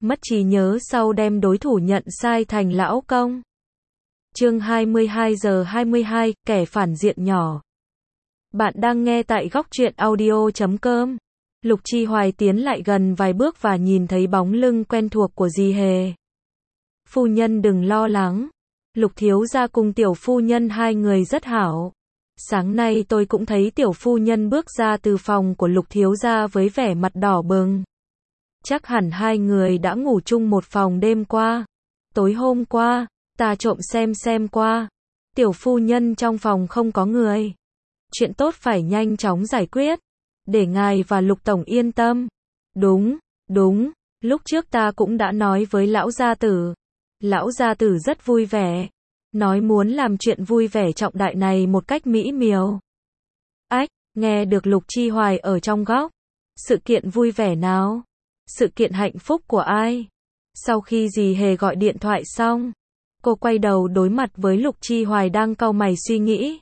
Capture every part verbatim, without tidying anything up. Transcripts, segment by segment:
mất trí nhớ sau đem đối thủ nhận sai thành lão công. Chương hai mươi hai giờ hai mươi hai, kẻ phản diện nhỏ. Bạn đang nghe tại góc truyện audio chấm com. Lục Chi Hoài tiến lại gần vài bước và nhìn thấy bóng lưng quen thuộc của dì Hề. Phu nhân đừng lo lắng. Lục thiếu gia cùng tiểu phu nhân hai người rất hảo. Sáng nay tôi cũng thấy tiểu phu nhân bước ra từ phòng của Lục thiếu gia với vẻ mặt đỏ bừng. Chắc hẳn hai người đã ngủ chung một phòng đêm qua. Tối hôm qua, ta trộm xem xem qua. Tiểu phu nhân trong phòng không có người. Chuyện tốt phải nhanh chóng giải quyết. Để ngài và Lục tổng yên tâm. Đúng, đúng, lúc trước ta cũng đã nói với lão gia tử. Lão gia tử rất vui vẻ. Nói muốn làm chuyện vui vẻ trọng đại này một cách mỹ miều. Ách, nghe được Lục Chi Hoài ở trong góc. Sự kiện vui vẻ nào? Sự kiện hạnh phúc của ai? Sau khi dì Hề gọi điện thoại xong, cô quay đầu đối mặt với Lục Chi Hoài đang cau mày suy nghĩ.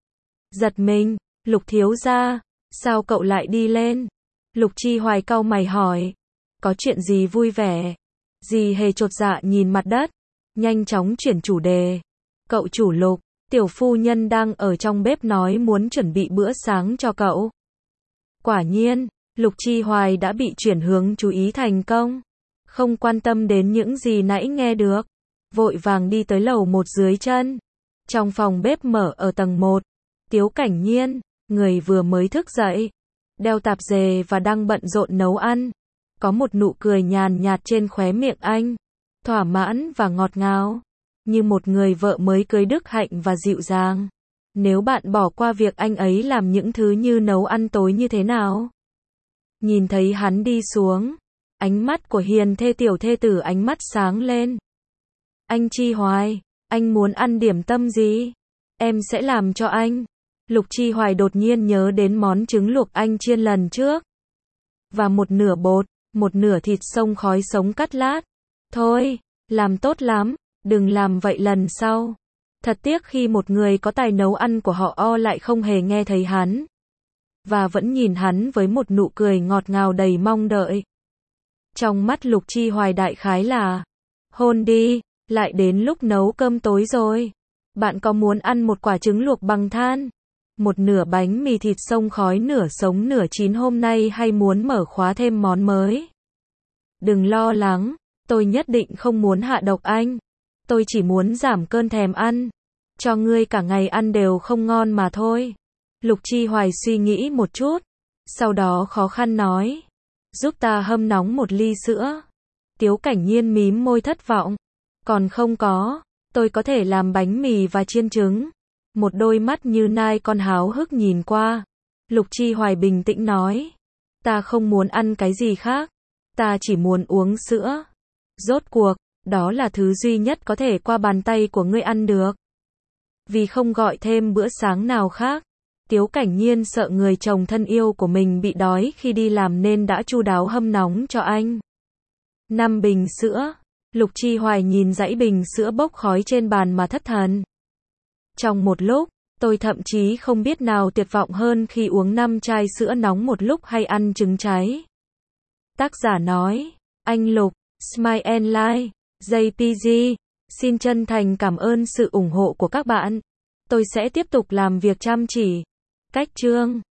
Giật mình, Lục thiếu gia, sao cậu lại đi lên? Lục Chi Hoài cau mày hỏi. Có chuyện gì vui vẻ? Dì Hề chột dạ nhìn mặt đất, nhanh chóng chuyển chủ đề. Cậu chủ Lục, tiểu phu nhân đang ở trong bếp nói muốn chuẩn bị bữa sáng cho cậu. Quả nhiên, Lục Chi Hoài đã bị chuyển hướng chú ý thành công. Không quan tâm đến những gì nãy nghe được. Vội vàng đi tới lầu một dưới chân. Trong phòng bếp mở ở tầng một. Tiếu Cảnh Nhiên, người vừa mới thức dậy. Đeo tạp dề và đang bận rộn nấu ăn. Có một nụ cười nhàn nhạt trên khóe miệng anh. Thỏa mãn và ngọt ngào. Như một người vợ mới cưới đức hạnh và dịu dàng. Nếu bạn bỏ qua việc anh ấy làm những thứ như nấu ăn tối như thế nào? Nhìn thấy hắn đi xuống, ánh mắt của hiền thê tiểu thê tử ánh mắt sáng lên. Anh Chi Hoài, anh muốn ăn điểm tâm gì? Em sẽ làm cho anh. Lục Chi Hoài đột nhiên nhớ đến món trứng luộc anh chiên lần trước. Và một nửa bột, một nửa thịt xông khói sống cắt lát. Thôi, làm tốt lắm, đừng làm vậy lần sau. Thật tiếc khi một người có tài nấu ăn của họ o lại không hề nghe thấy hắn. Và vẫn nhìn hắn với một nụ cười ngọt ngào đầy mong đợi. Trong mắt Lục Chi Hoài đại khái là, hôn đi, lại đến lúc nấu cơm tối rồi. Bạn có muốn ăn một quả trứng luộc bằng than? Một nửa bánh mì thịt xông khói nửa sống nửa chín hôm nay hay muốn mở khóa thêm món mới? Đừng lo lắng, tôi nhất định không muốn hạ độc anh. Tôi chỉ muốn giảm cơn thèm ăn. Cho ngươi cả ngày ăn đều không ngon mà thôi. Lục Chi Hoài suy nghĩ một chút. Sau đó khó khăn nói. Giúp ta hâm nóng một ly sữa. Tiếu Cảnh Nhiên mím môi thất vọng. Còn không có. Tôi có thể làm bánh mì và chiên trứng. Một đôi mắt như nai con háo hức nhìn qua. Lục Chi Hoài bình tĩnh nói. Ta không muốn ăn cái gì khác. Ta chỉ muốn uống sữa. Rốt cuộc, đó là thứ duy nhất có thể qua bàn tay của ngươi ăn được. Vì không gọi thêm bữa sáng nào khác. Tiếu Cảnh Nhiên sợ người chồng thân yêu của mình bị đói khi đi làm nên đã chu đáo hâm nóng cho anh. Năm bình sữa. Lục Chi Hoài nhìn dãy bình sữa bốc khói trên bàn mà thất thần. Trong một lúc, tôi thậm chí không biết nào tuyệt vọng hơn khi uống năm chai sữa nóng một lúc hay ăn trứng cháy. Tác giả nói, anh Lục, Smile and Life, gi pê giê, xin chân thành cảm ơn sự ủng hộ của các bạn. Tôi sẽ tiếp tục làm việc chăm chỉ. Cách chương